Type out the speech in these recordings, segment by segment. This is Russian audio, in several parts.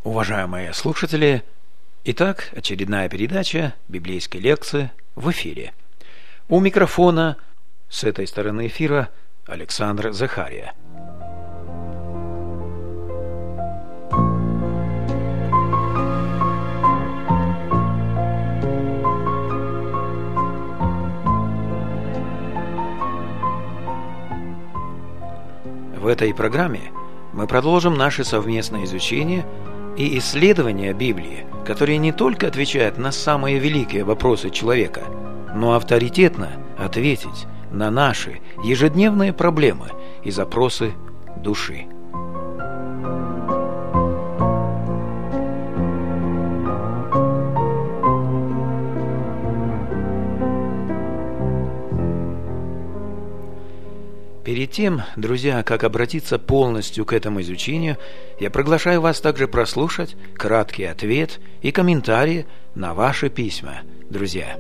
Уважаемые слушатели, итак, очередная передача библейской лекции в эфире. У микрофона с этой стороны эфира Александр Захария. В этой программе мы продолжим наше совместное изучение и исследование Библии, которые не только отвечают на самые великие вопросы человека, но авторитетно ответить на наши ежедневные проблемы и запросы души. Перед тем, друзья, как обратиться полностью к этому изучению, я приглашаю вас также прослушать краткий ответ и комментарии на ваши письма, друзья.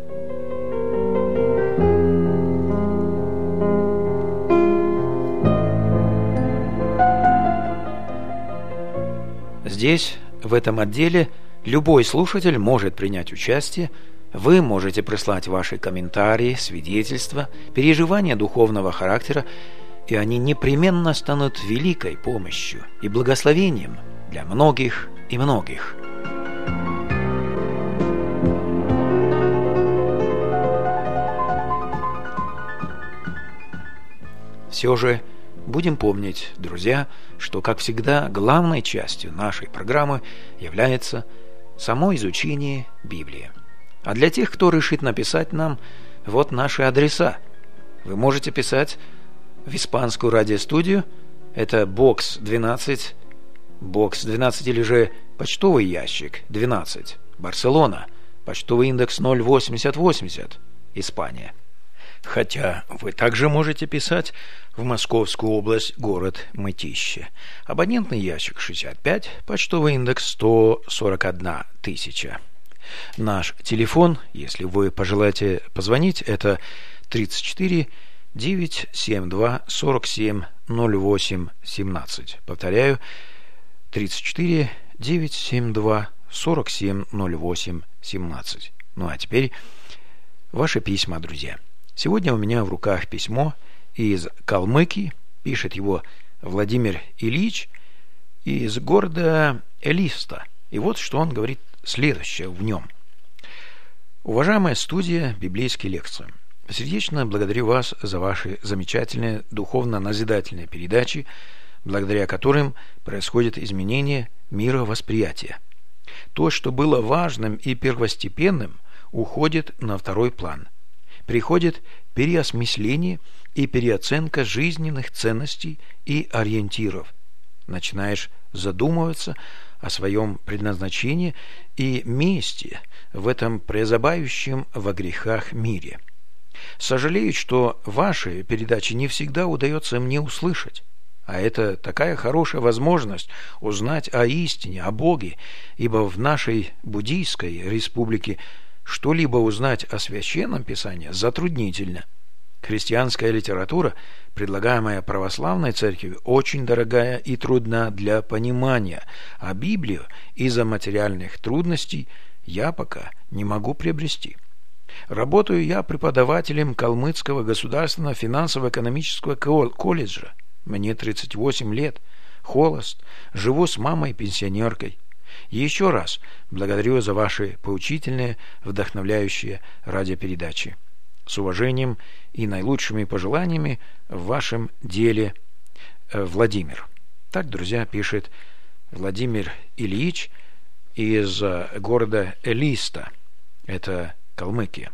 Здесь, в этом отделе, любой слушатель может принять участие. Вы можете прислать ваши комментарии, свидетельства, переживания духовного характера, и они непременно станут великой помощью и благословением для многих и многих. Все же будем помнить, друзья, что, как всегда, главной частью нашей программы является само изучение Библии. А для тех, кто решит написать нам, вот наши адреса. Вы можете писать в испанскую радиостудию, это бокс 12 или же почтовый ящик 12, Барселона, почтовый индекс 08080, Испания. Хотя вы также можете писать в Московскую область, город Мытищи. Абонентный ящик 65, почтовый индекс 141 тысяча. Наш телефон, если вы пожелаете позвонить, это 34 972 47 08 17. Повторяю, 34 972 47 08 17. Ну а теперь ваши письма, друзья. Сегодня у меня в руках письмо из Калмыкии, пишет его Владимир Ильич из города Элиста. И вот что он говорит следующее в нем. Уважаемая студия библейской лекции, сердечно благодарю вас за ваши замечательные духовно-назидательные передачи, благодаря которым происходит изменение мировосприятия. То, что было важным и первостепенным, уходит на второй план. Приходит переосмысление и переоценка жизненных ценностей и ориентиров. Начинаешь задумываться о своем предназначении и месте в этом презабавающем во грехах мире. Сожалею, что ваши передачи не всегда удается мне услышать, а это такая хорошая возможность узнать о истине, о Боге, ибо в нашей буддийской республике что-либо узнать о Священном Писании затруднительно. Христианская литература, предлагаемая православной церковью, очень дорогая и трудна для понимания, а Библию из-за материальных трудностей я пока не могу приобрести. Работаю я преподавателем Калмыцкого государственного финансово-экономического колледжа. Мне 38 лет, холост, живу с мамой-пенсионеркой. Еще раз благодарю за ваши поучительные, вдохновляющие радиопередачи. С уважением и наилучшими пожеланиями в вашем деле, Владимир. Так, друзья, пишет Владимир Ильич из города Элиста. Это Калмыкия.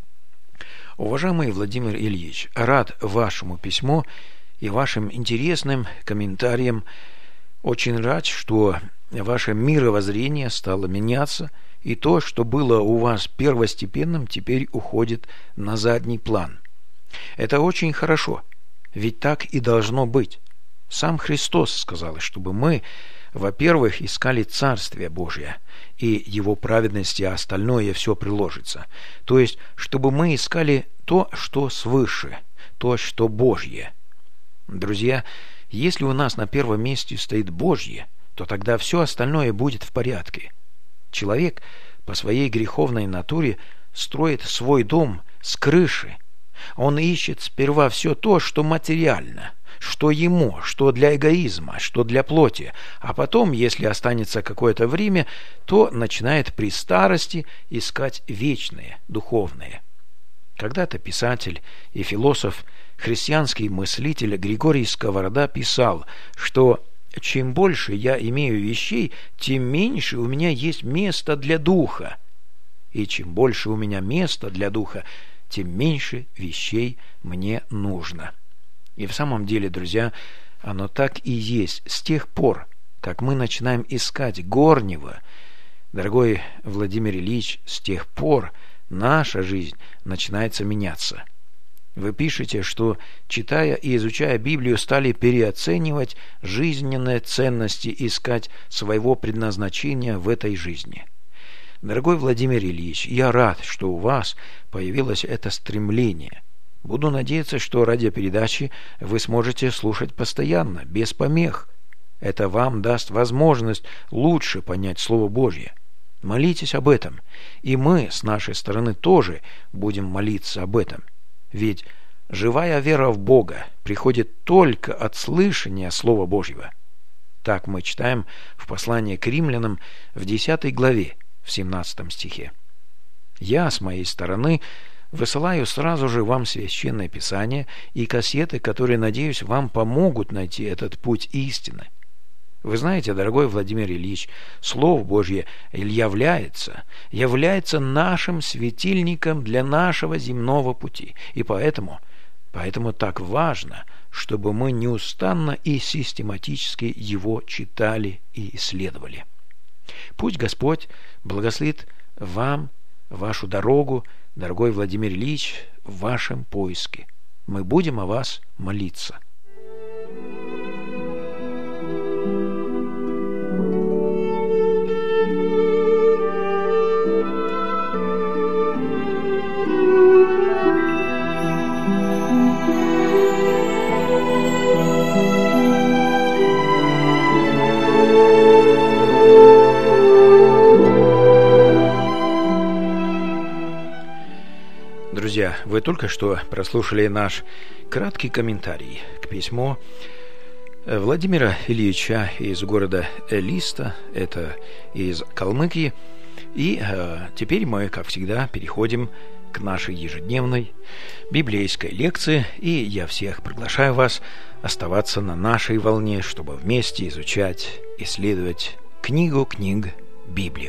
Уважаемый Владимир Ильич, рад вашему письму и вашим интересным комментариям. Очень рад, что ваше мировоззрение стало меняться, и то, что было у вас первостепенным, теперь уходит на задний план. Это очень хорошо, ведь так и должно быть. Сам Христос сказал, чтобы мы, во-первых, искали Царствие Божие и Его праведности, а остальное все приложится. То есть, чтобы мы искали то, что свыше, то, что Божье. Друзья, если у нас на первом месте стоит Божье, то тогда все остальное будет в порядке. Человек по своей греховной натуре строит свой дом с крыши. Он ищет сперва все то, что материально, что ему, что для эгоизма, что для плоти, а потом, если останется какое-то время, то начинает при старости искать вечное, духовное. Когда-то писатель и философ, христианский мыслитель Григорий Сковорода писал, что чем больше я имею вещей, тем меньше у меня есть места для духа. И чем больше у меня места для духа, тем меньше вещей мне нужно. И в самом деле, друзья, оно так и есть. С тех пор, как мы начинаем искать горнего, дорогой Владимир Ильич, с тех пор наша жизнь начинается меняться. Вы пишете, что, читая и изучая Библию, стали переоценивать жизненные ценности, искать своего предназначения в этой жизни. Дорогой Владимир Ильич, я рад, что у вас появилось это стремление. Буду надеяться, что радиопередачи вы сможете слушать постоянно, без помех. Это вам даст возможность лучше понять Слово Божье. Молитесь об этом, и мы с нашей стороны тоже будем молиться об этом. Ведь живая вера в Бога приходит только от слышания Слова Божьего. Так мы читаем в послании к римлянам в 10 главе, в 17 стихе. Я, с моей стороны, высылаю сразу же вам Священное Писание и кассеты, которые, надеюсь, вам помогут найти этот путь истины. Вы знаете, дорогой Владимир Ильич, Слово Божье является нашим светильником для нашего земного пути. И поэтому так важно, чтобы мы неустанно и систематически его читали и исследовали. Пусть Господь благословит вам вашу дорогу, дорогой Владимир Ильич, в вашем поиске. Мы будем о вас молиться. Друзья, вы только что прослушали наш краткий комментарий к письму Владимира Ильича из города Элиста, это из Калмыкии. И теперь мы, как всегда, переходим к нашей ежедневной библейской лекции. И я всех приглашаю вас оставаться на нашей волне, чтобы вместе изучать, исследовать книгу книг Библию.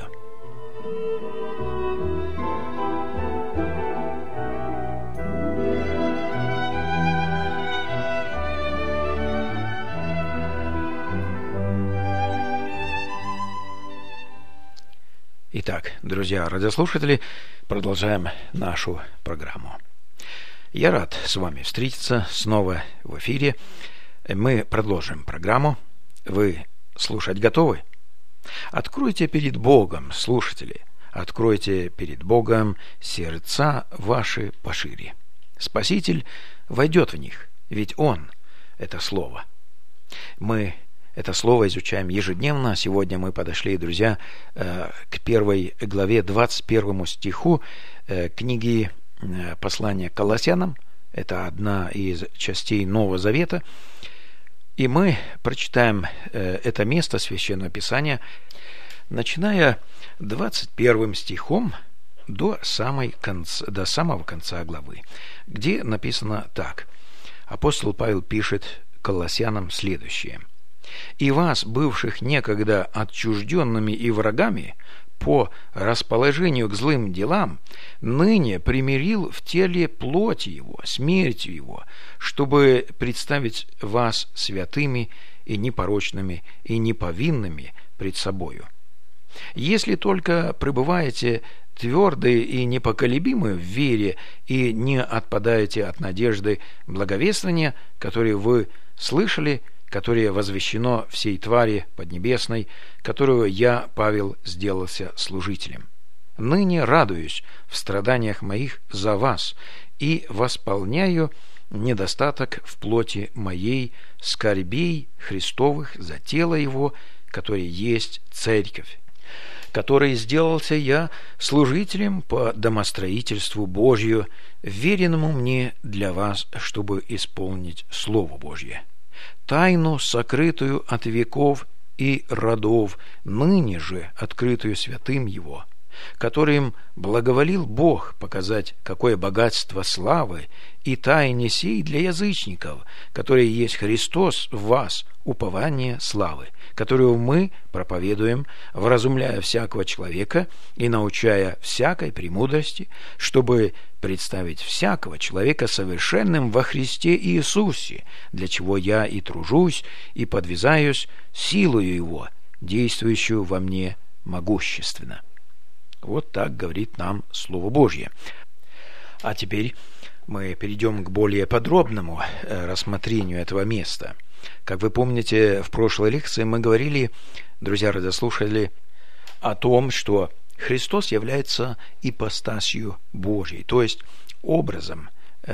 Итак, друзья радиослушатели, продолжаем нашу программу. Я рад с вами встретиться снова в эфире. Мы продолжим программу. Вы слушать готовы? Откройте перед Богом, слушатели, откройте перед Богом сердца ваши пошире. Спаситель войдет в них, ведь Он – это Слово. Мы это слово изучаем ежедневно. Сегодня мы подошли, друзья, к 1 главе 21 стиху книги послания к Колоссянам. Это одна из частей Нового Завета. И мы прочитаем это место Священного Писания, начиная 21 стихом до самого конца главы, где написано так. Апостол Павел пишет Колоссянам следующее. «И вас, бывших некогда отчужденными и врагами, по расположению к злым делам, ныне примирил в теле плоти его, смертью его, чтобы представить вас святыми и непорочными и неповинными пред собою. Если только пребываете твердые и непоколебимы в вере и не отпадаете от надежды благовествования, которое вы слышали, которое возвещено всей твари поднебесной, которую я, Павел, сделался служителем. Ныне радуюсь в страданиях моих за вас и восполняю недостаток в плоти моей скорбей Христовых за тело Его, который есть церковь, которой сделался я служителем по домостроительству Божию, веренному мне для вас, чтобы исполнить Слово Божье. Тайну, сокрытую от веков и родов, ныне же открытую святым Его, которым благоволил Бог показать, какое богатство славы и тайне сей для язычников, которые есть Христос в вас, упование славы, которую мы проповедуем, вразумляя всякого человека и научая всякой премудрости, чтобы представить всякого человека совершенным во Христе Иисусе, для чего я и тружусь, и подвязаюсь силою Его, действующую во мне могущественно». Вот так говорит нам Слово Божье. А теперь мы перейдем к более подробному рассмотрению этого места. Как вы помните, в прошлой лекции мы говорили, друзья радиослушатели, о том, что Христос является ипостасью Божьей, то есть образом,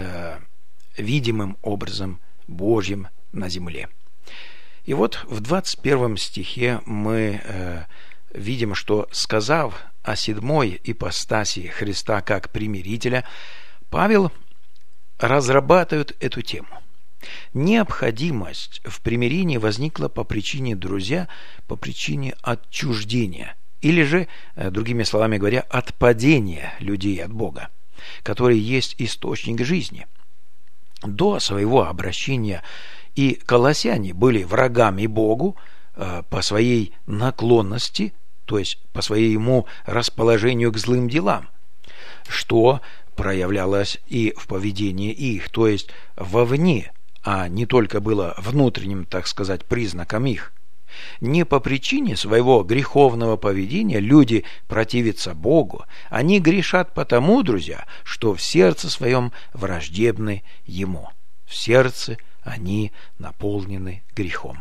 видимым образом Божьим на земле. И вот в 21 стихе мы видим, что, сказав о седьмой ипостаси Христа как примирителя, Павел разрабатывает эту тему. Необходимость в примирении возникла по причине, друзья, по причине отчуждения, или же, другими словами говоря, отпадения людей от Бога, который есть источник жизни. До своего обращения и колоссяне были врагами Богу по своей наклонности, то есть по своему расположению к злым делам, что проявлялось и в поведении их, то есть вовне, а не только было внутренним, так сказать, признаком их. Не по причине своего греховного поведения люди противятся Богу, они грешат потому, друзья, что в сердце своем враждебны Ему. В сердце они наполнены грехом.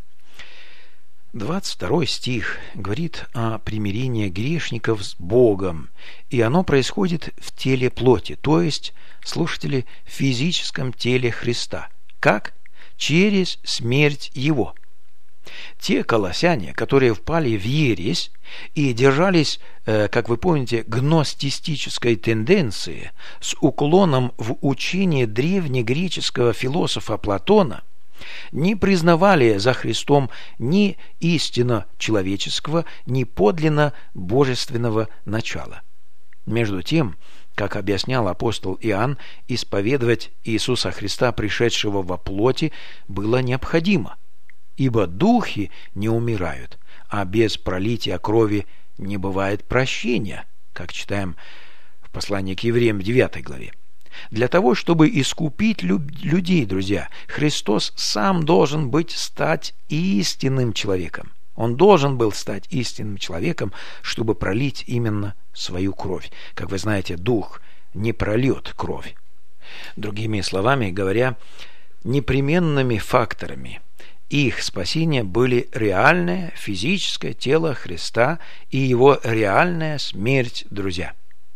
22 стих говорит о примирении грешников с Богом, и оно происходит в теле плоти, то есть, слушатели, в физическом теле Христа. Как? Через смерть Его. Те колоссяне, которые впали в ересь и держались, как вы помните, гностистической тенденции с уклоном в учение древнегреческого философа Платона, не признавали за Христом ни истинно человеческого, ни подлинно божественного начала. Между тем, как объяснял апостол Иоанн, исповедовать Иисуса Христа, пришедшего во плоти, было необходимо, ибо духи не умирают, а без пролития крови не бывает прощения, как читаем в послании к евреям в 9 главе. Для того, чтобы искупить людей, друзья, Христос сам должен стать истинным человеком. Он должен был стать истинным человеком, чтобы пролить именно свою кровь. Как вы знаете, Дух не прольет кровь. Другими словами говоря, непременными факторами их спасения были реальное физическое тело Христа и Его реальная смерть, друзья.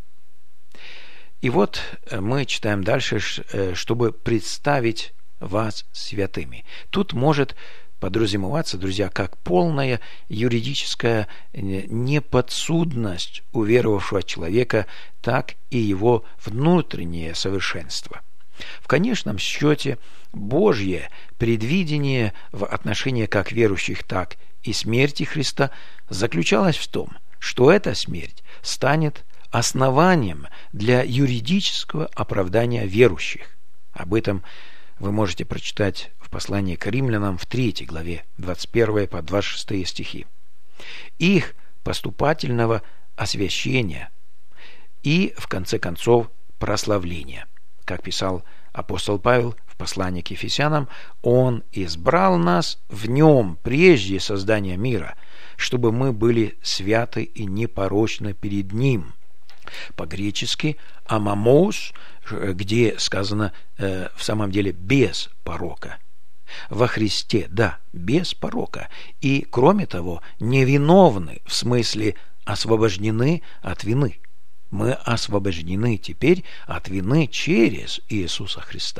И вот мы читаем дальше, чтобы представить вас святыми. Тут может подразумеваться, друзья, как полная юридическая неподсудность уверовавшего человека, так и его внутреннее совершенство. В конечном счете, Божье предвидение в отношении как верующих, так и смерти Христа заключалось в том, что эта смерть станет основанием для юридического оправдания верующих. Об этом вы можете прочитать в послании к римлянам в 3 главе, 21 по 26 стихи. Их поступательного освящения и, в конце концов, прославления. Как писал апостол Павел в послании к Ефесянам, «Он избрал нас в Нем прежде создания мира, чтобы мы были святы и непорочны перед Ним». По-гречески «амамос», где сказано в самом деле «без порока». Во Христе, да, без порока. И, кроме того, невиновны, в смысле освобождены от вины. Мы освобождены теперь от вины через Иисуса Христа.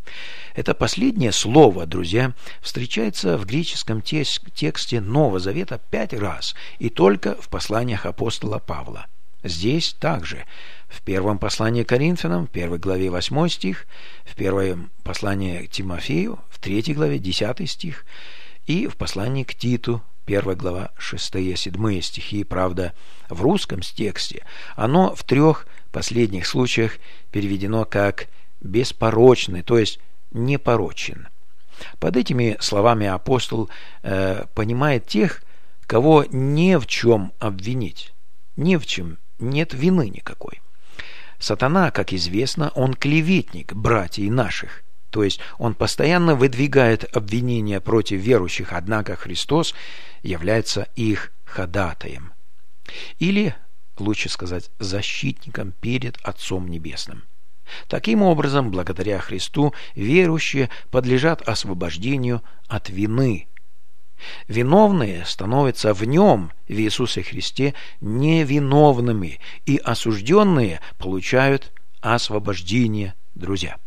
Это последнее слово, друзья, встречается в греческом тексте Нового Завета 5 раз, и только в посланиях апостола Павла. Здесь также в первом послании к Коринфянам, в 1 главе 8 стих, в первом послании к Тимофею, в 3 главе 10 стих, и в послании к Титу, 1 глава 6-7 стихи. Правда, в русском тексте оно в 3 последних случаях переведено как «беспорочный», то есть «непорочен». Под этими словами апостол понимает тех, кого не в чем обвинить, ни в чем нет вины никакой. Сатана, как известно, он клеветник братьев наших, то есть он постоянно выдвигает обвинения против верующих, однако Христос является их ходатаем. Или, лучше сказать, защитником перед Отцом Небесным. Таким образом, благодаря Христу верующие подлежат освобождению от вины. Виновные становятся в Нем, в Иисусе Христе, невиновными, и осужденные получают освобождение, друзья.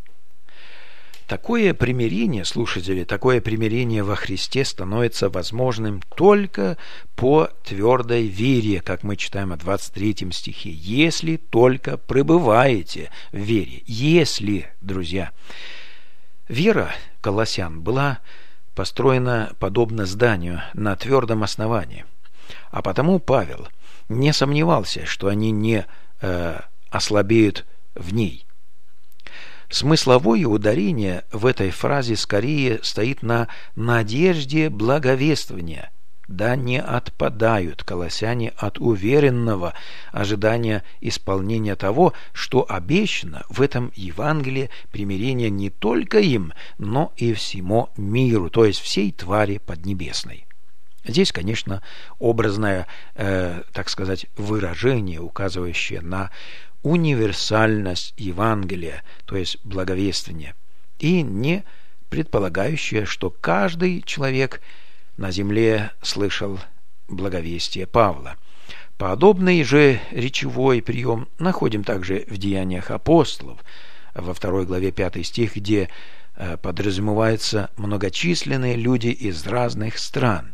Такое примирение, слушатели, такое примирение во Христе становится возможным только по твердой вере, как мы читаем в 23 стихе. «Если только пребываете в вере». Если, друзья. Вера колоссян была построена подобно зданию на твердом основании. А потому Павел не сомневался, что они не ослабеют в ней. Смысловое ударение в этой фразе скорее стоит на надежде благовествования. Да не отпадают колоссяне от уверенного ожидания исполнения того, что обещано в этом Евангелии примирение не только им, но и всему миру, то есть всей твари поднебесной. Здесь, конечно, образное, так сказать, выражение, указывающее на универсальность Евангелия, то есть благовествия, и не предполагающее, что каждый человек на земле слышал благовестие Павла. Подобный же речевой прием находим также в Деяниях апостолов, во 2 главе 5 стих, где подразумеваются многочисленные люди из разных стран.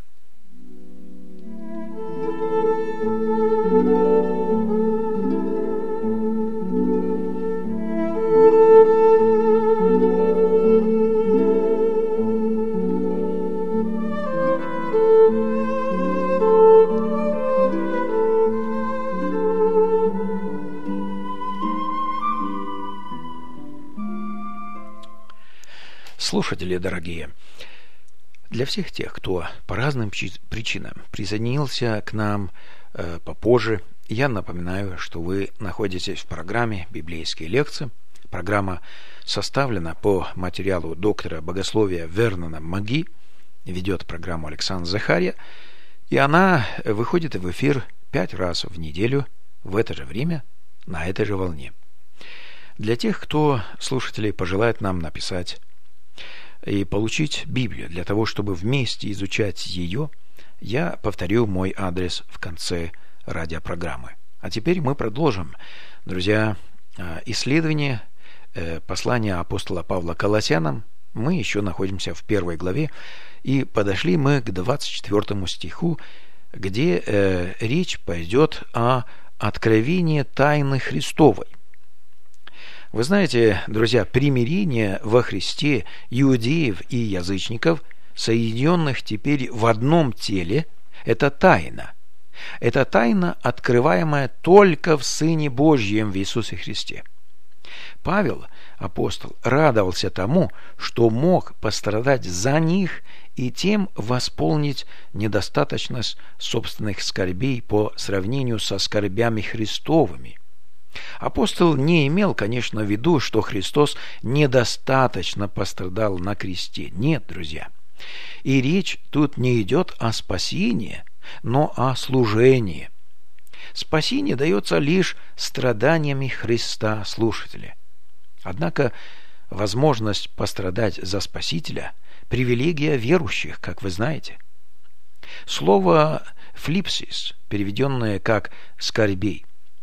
Слушатели дорогие, для всех тех, кто по разным причинам присоединился к нам попозже, я напоминаю, что вы находитесь в программе «Библейские лекции». Программа составлена по материалу доктора богословия Вернона Маги, ведет программу Александр Захарья, и она выходит в эфир 5 раз в неделю в это же время на этой же волне. Для тех, кто, слушателей, пожелает нам написать и получить Библию для того, чтобы вместе изучать ее, я повторю мой адрес в конце радиопрограммы. А теперь мы продолжим, друзья, исследование послания апостола Павла к Колоссянам. Мы еще находимся в 1 главе, и подошли мы к 24 стиху, где речь пойдет о откровении тайны Христовой. Вы знаете, друзья, примирение во Христе иудеев и язычников, соединенных теперь в одном теле, это тайна. Это тайна, открываемая только в Сыне Божьем в Иисусе Христе. Павел, апостол, радовался тому, что мог пострадать за них и тем восполнить недостаточность собственных скорбей по сравнению со скорбями Христовыми. Апостол не имел, конечно, в виду, что Христос недостаточно пострадал на кресте. Нет, друзья. И речь тут не идет о спасении, но о служении. Спасение дается лишь страданиями Христа, слушатели. Однако возможность пострадать за Спасителя – привилегия верующих, как вы знаете. Слово «флипсис», переведенное как «скорбей»,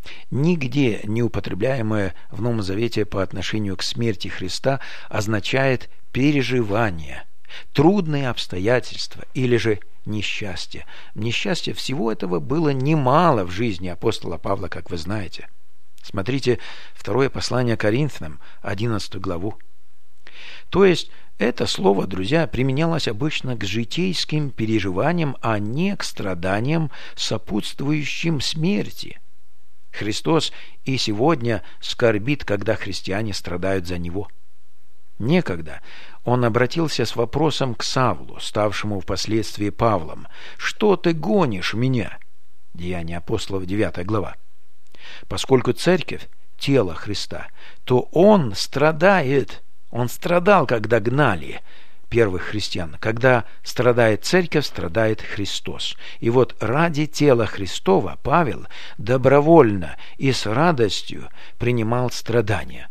Нигде не употребляемое в Новом Завете по отношению к смерти Христа означает переживание, трудные обстоятельства или же несчастье. Несчастья всего этого было немало в жизни апостола Павла, как вы знаете. Смотрите второе послание Коринфянам, 11 главу. То есть это слово, друзья, применялось обычно к житейским переживаниям, а не к страданиям, сопутствующим смерти. Христос и сегодня скорбит, когда христиане страдают за Него. Некогда он обратился с вопросом к Савлу, ставшему впоследствии Павлом: «Что ты гонишь меня?» Деяния апостолов, 9 глава. Поскольку церковь – тело Христа, то он страдает. Он страдал, когда гнали первых христиан. Когда страдает церковь, страдает Христос. И вот ради тела Христова Павел добровольно и с радостью принимал страдания.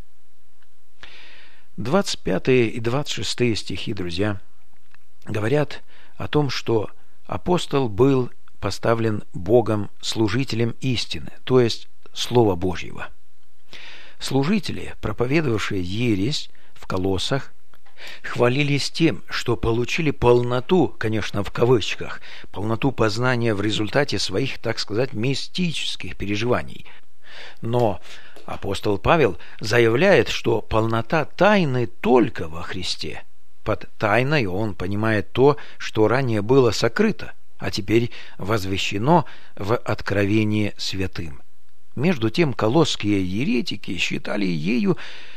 25 и 26 стихи, друзья, говорят о том, что апостол был поставлен Богом служителем истины, то есть Слова Божьего. Служители, проповедовавшие ересь в Колоссах, хвалились тем, что получили полноту, конечно, в кавычках, полноту познания в результате своих, так сказать, мистических переживаний. Но апостол Павел заявляет, что полнота тайны только во Христе. Под тайной он понимает то, что ранее было сокрыто, а теперь возвещено в откровении святым. Между тем, колосские еретики считали ею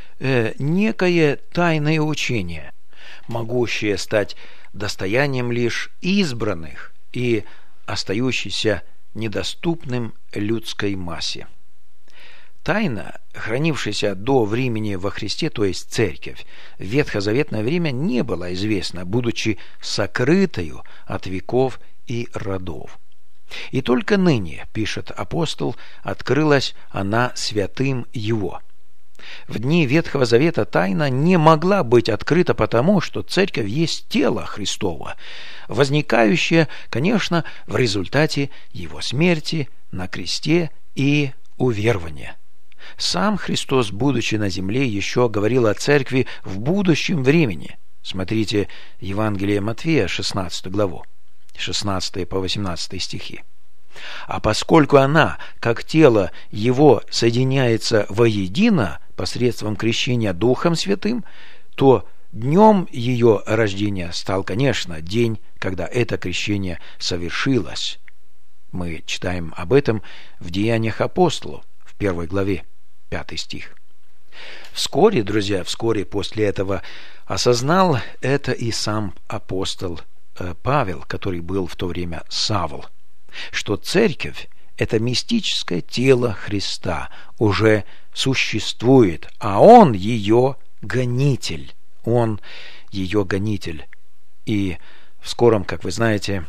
некое тайное учение, могущее стать достоянием лишь избранных и остающееся недоступным людской массе. Тайна, хранившаяся до времени во Христе, то есть церковь, в ветхозаветное время не была известна, будучи сокрытою от веков и родов. И только ныне, пишет апостол, открылась она святым его. В дни Ветхого Завета тайна не могла быть открыта потому, что церковь есть тело Христово, возникающее, конечно, в результате его смерти на кресте и уверования. Сам Христос, будучи на земле, еще говорил о церкви в будущем времени. Смотрите Евангелие Матфея, 16 главу, 16 по 18 стихи. А поскольку она, как тело его, соединяется воедино посредством крещения Духом Святым, то днем ее рождения стал, конечно, день, когда это крещение совершилось. Мы читаем об этом в Деяниях апостолов, в 1 главе, 5 стих. Вскоре, друзья, после этого осознал это и сам апостол Павел, который был в то время Савл, что церковь – это мистическое тело Христа, уже существует, а он ее гонитель. Он ее гонитель. И в скором, как вы знаете,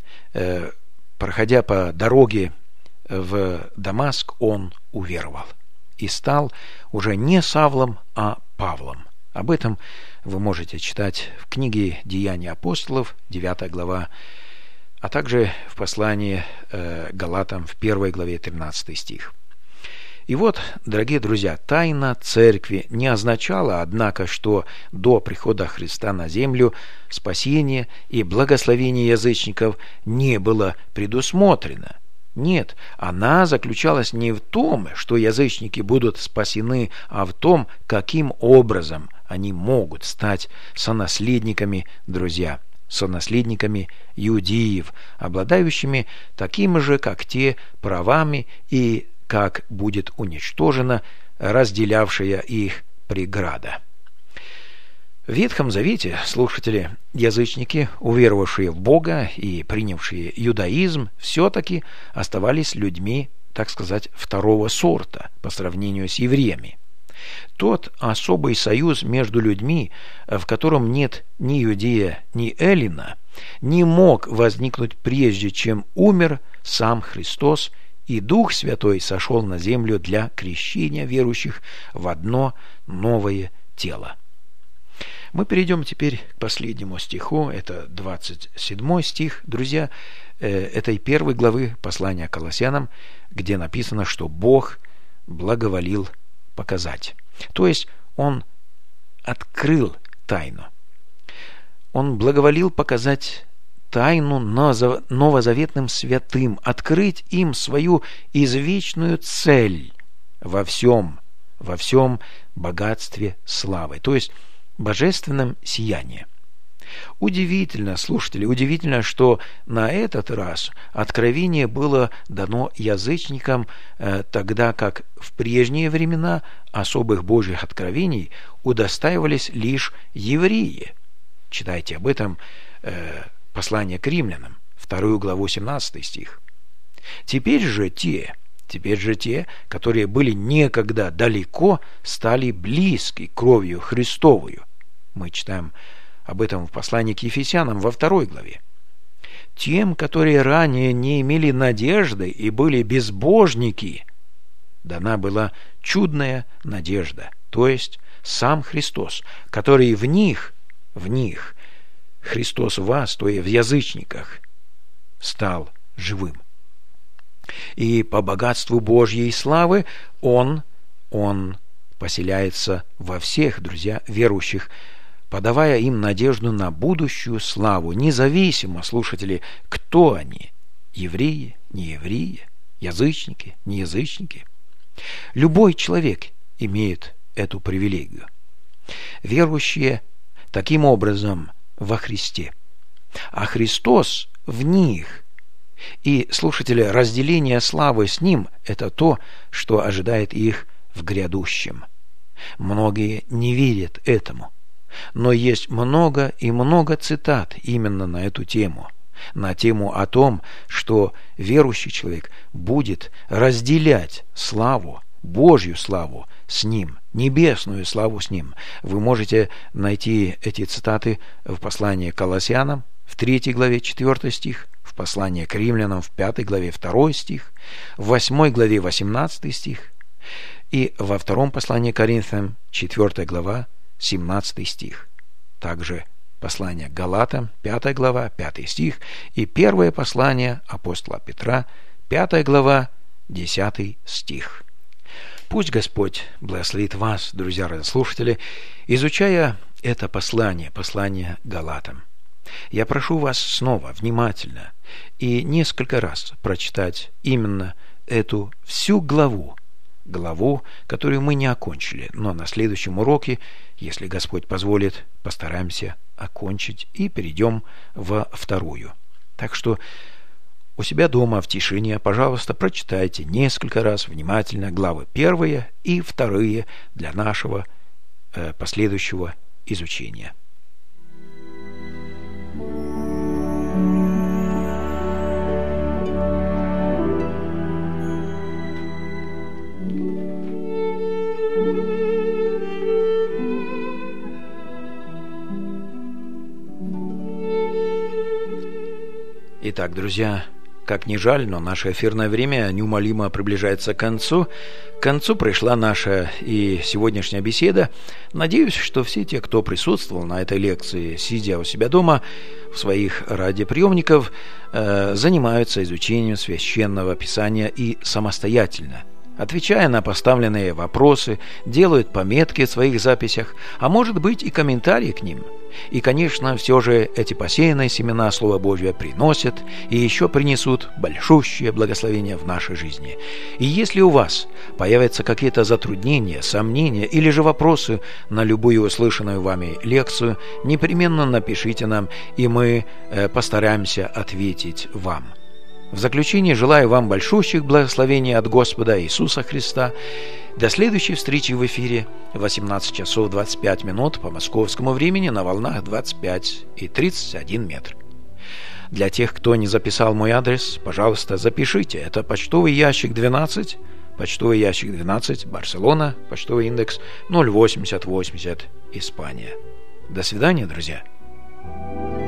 проходя по дороге в Дамаск, он уверовал и стал уже не Савлом, а Павлом. Об этом вы можете читать в книге «Деяния апостолов», 9 глава, а также в послании Галатам в 1 главе 13 стих. И вот, дорогие друзья, тайна церкви не означала, однако, что до прихода Христа на землю спасение и благословение язычников не было предусмотрено. Нет, она заключалась не в том, что язычники будут спасены, а в том, каким образом они могут стать сонаследниками, друзья, сонаследниками иудеев, обладающими такими же, как те, правами и как будет уничтожена разделявшая их преграда. В Ветхом Завете, слушатели, язычники, уверовавшие в Бога и принявшие иудаизм, все-таки оставались людьми, так сказать, второго сорта по сравнению с евреями. Тот особый союз между людьми, в котором нет ни иудея, ни эллина, не мог возникнуть прежде, чем умер сам Христос, и Дух Святой сошел на землю для крещения верующих в одно новое тело. Мы перейдем теперь к последнему стиху, это 27 стих, друзья, этой первой главы послания к Колоссянам, где написано, что Бог благоволил показать. То есть Он открыл тайну. Он благоволил показать тайну новозаветным святым, открыть им свою извечную цель во всем богатстве славы, то есть божественном сиянии. Удивительно, слушатели, удивительно, что на этот раз откровение было дано язычникам, тогда как в прежние времена особых Божьих откровений удостаивались лишь евреи. Читайте об этом послание к римлянам, 2 главу, 17 стих. Теперь же те, которые были некогда далеко, стали близки кровью Христовую. Мы читаем об этом в послании к Ефесянам во 2 главе. Тем, которые ранее не имели надежды и были безбожники, дана была чудная надежда, то есть сам Христос, который в них, Христос в вас, то есть в язычниках, стал живым. И по богатству Божьей славы Он поселяется во всех, друзья, верующих, подавая им надежду на будущую славу, независимо, слушатели, кто они, евреи, не евреи, язычники, не язычники. Любой человек имеет эту привилегию. Верующие таким образом во Христе, а Христос в них. И, слушатели, разделение славы с Ним – это то, что ожидает их в грядущем. Многие не верят этому, но есть много и много цитат именно на эту тему, на тему о том, что верующий человек будет разделять славу, Божью славу с Ним, небесную славу с Ним. Вы можете найти эти цитаты в послании к Колоссянам, в 3 главе 4 стих, в послании к римлянам в 5 главе 2 стих, в 8 главе 18 стих и во 2 послании к Коринфянам 4 глава 17 стих. Также послание к Галатам 5 глава 5 стих и первое послание апостола Петра 5 глава 10 стих. Пусть Господь благословит вас, друзья радиослушатели, изучая это послание Галатам. Я прошу вас снова внимательно и несколько раз прочитать именно эту всю главу, которую мы не окончили, но на следующем уроке, если Господь позволит, постараемся окончить и перейдем во 2. Так что у себя дома в тишине, пожалуйста, прочитайте несколько раз внимательно главы 1 и 2 для нашего последующего изучения. Итак, друзья, как ни жаль, но наше эфирное время неумолимо приближается к концу. К концу пришла наша и сегодняшняя беседа. Надеюсь, что все те, кто присутствовал на этой лекции, сидя у себя дома, в своих радиоприемниках, занимаются изучением Священного Писания и самостоятельно, отвечая на поставленные вопросы, делают пометки в своих записях, а может быть и комментарии к ним. И, конечно, все же эти посеянные семена Слова Божьего приносят и еще принесут большущее благословение в нашей жизни. И если у вас появятся какие-то затруднения, сомнения или же вопросы на любую услышанную вами лекцию, непременно напишите нам, и мы постараемся ответить вам. В заключение желаю вам большущих благословений от Господа Иисуса Христа. До следующей встречи в эфире в 18 часов 25 минут по московскому времени на волнах 25 и 31 метр. Для тех, кто не записал мой адрес, пожалуйста, запишите. Это почтовый ящик 12, Барселона, почтовый индекс 08080, Испания. До свидания, друзья.